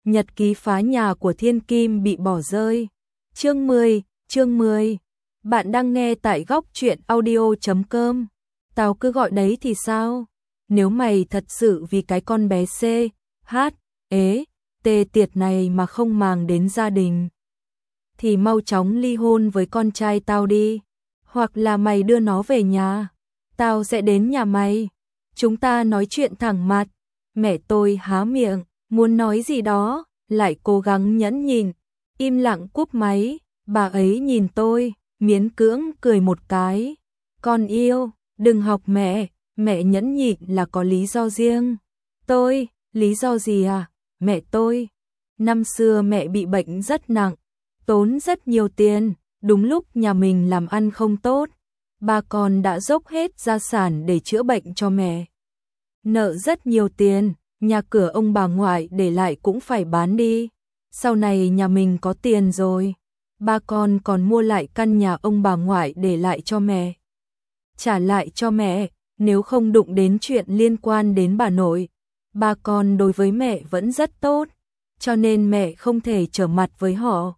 Nhật ký phá nhà của Thiên Kim bị bỏ rơi. Chương 10. Bạn đang nghe tại góc truyện audio.com. Tao cứ gọi đấy thì sao? Nếu mày thật sự vì cái con bé C, H, ế, T tiệt này mà không màng đến gia đình, thì mau chóng ly hôn với con trai tao đi. Hoặc là mày đưa nó về nhà, tao sẽ đến nhà mày. Chúng ta nói chuyện thẳng mặt. Mẹ tôi há miệng, muốn nói gì đó, lại cố gắng nhẫn nhịn, im lặng cúp máy. Bà ấy nhìn tôi, miễn cưỡng cười một cái. Con yêu, đừng học mẹ, mẹ nhẫn nhịn là có lý do riêng. Tôi, lý do gì à? Mẹ tôi, năm xưa mẹ bị bệnh rất nặng, tốn rất nhiều tiền, đúng lúc nhà mình làm ăn không tốt, bà còn đã dốc hết gia sản để chữa bệnh cho mẹ. Nợ rất nhiều tiền, nhà cửa ông bà ngoại để lại cũng phải bán đi. Sau này nhà mình có tiền rồi, ba con còn mua lại căn nhà ông bà ngoại để lại cho mẹ. Trả lại cho mẹ, nếu không đụng đến chuyện liên quan đến bà nội. Ba con đối với mẹ vẫn rất tốt, cho nên mẹ không thể trở mặt với họ.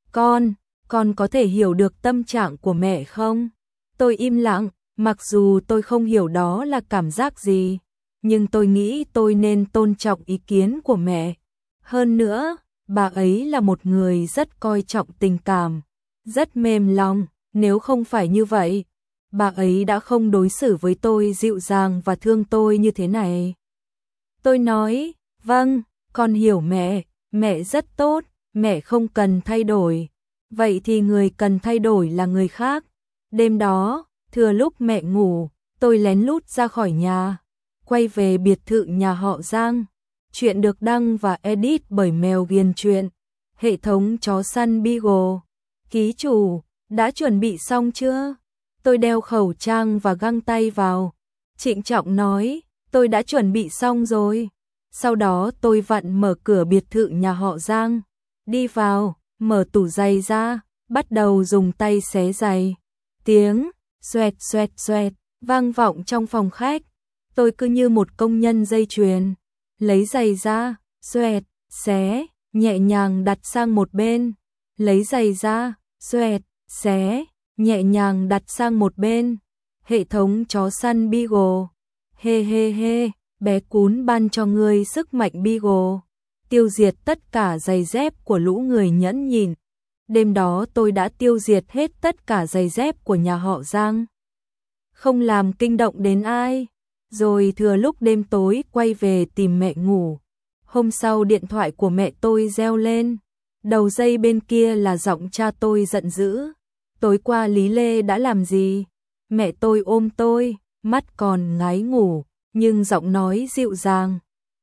Con có thể hiểu được tâm trạng của mẹ không? Tôi im lặng, mặc dù tôi không hiểu đó là cảm giác gì, nhưng tôi nghĩ tôi nên tôn trọng ý kiến của mẹ. Hơn nữa, bà ấy là một người rất coi trọng tình cảm, rất mềm lòng, nếu không phải như vậy, bà ấy đã không đối xử với tôi dịu dàng và thương tôi như thế này. Tôi nói, vâng, con hiểu mẹ rất tốt, mẹ không cần thay đổi. Vậy thì người cần thay đổi là người khác. Đêm đó, thừa lúc mẹ ngủ, tôi lén lút ra khỏi nhà, quay về biệt thự nhà họ Giang. Chuyện được đăng và edit bởi Mèo Ghiền Truyện, hệ thống chó săn Beagle. Ký chủ, đã chuẩn bị xong chưa? Tôi đeo khẩu trang và găng tay vào, trịnh trọng nói, tôi đã chuẩn bị xong rồi. Sau đó tôi vặn mở cửa biệt thự nhà họ Giang, đi vào, mở tủ giày ra, bắt đầu dùng tay xé giày. Tiếng xoẹt xoẹt xoẹt vang vọng trong phòng khách. Tôi cứ như một công nhân dây chuyền, lấy giày ra, xoẹt, xé, nhẹ nhàng đặt sang một bên. Lấy giày ra, xoẹt, xé, nhẹ nhàng đặt sang một bên. Hệ thống chó săn Beagle. Hê hê hê, bé cún ban cho ngươi sức mạnh Beagle, tiêu diệt tất cả giày dép của lũ người nhẫn nhịn. Đêm đó tôi đã tiêu diệt hết tất cả giày dép của nhà họ Giang, không làm kinh động đến ai. Rồi thừa lúc đêm tối quay về tìm mẹ ngủ. Hôm sau điện thoại của mẹ tôi reo lên, đầu dây bên kia là giọng cha tôi giận dữ. Tối qua Lý Lê đã làm gì? Mẹ tôi ôm tôi, mắt còn ngái ngủ, nhưng giọng nói dịu dàng.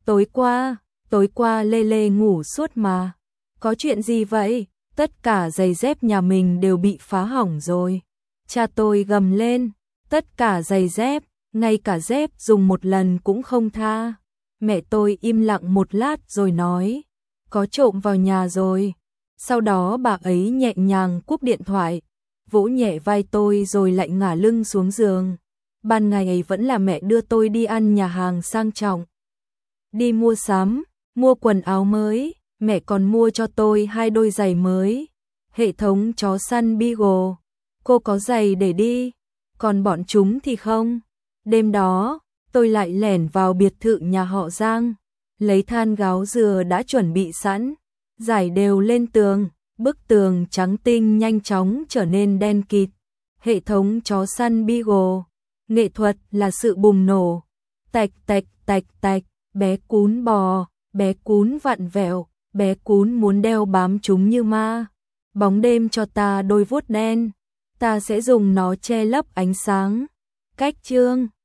Tối qua Lê Lê ngủ suốt mà. Có chuyện gì vậy? Tất cả giày dép nhà mình đều bị phá hỏng rồi. Cha tôi gầm lên, tất cả giày dép, ngay cả dép dùng một lần cũng không tha. Mẹ tôi im lặng một lát rồi nói, có trộm vào nhà rồi. Sau đó bà ấy nhẹ nhàng cúp điện thoại, vỗ nhẹ vai tôi rồi lại ngả lưng xuống giường. Ban ngày vẫn là mẹ đưa tôi đi ăn nhà hàng sang trọng, đi mua sắm, mua quần áo mới, mẹ còn mua cho tôi 2 đôi giày mới. Hệ thống chó săn Beagle, cô có giày để đi, còn bọn chúng thì không. Đêm đó, tôi lại lẻn vào biệt thự nhà họ Giang, lấy than gáo dừa đã chuẩn bị sẵn, rải đều lên tường, bức tường trắng tinh nhanh chóng trở nên đen kịt. Hệ thống chó săn Beagle, nghệ thuật là sự bùng nổ. Tạch tạch tạch tạch, bé cún bò, bé cún vặn vẹo, bé cún muốn đeo bám chúng như ma. Bóng đêm cho ta đôi vuốt đen, ta sẽ dùng nó che lấp ánh sáng. Cách chương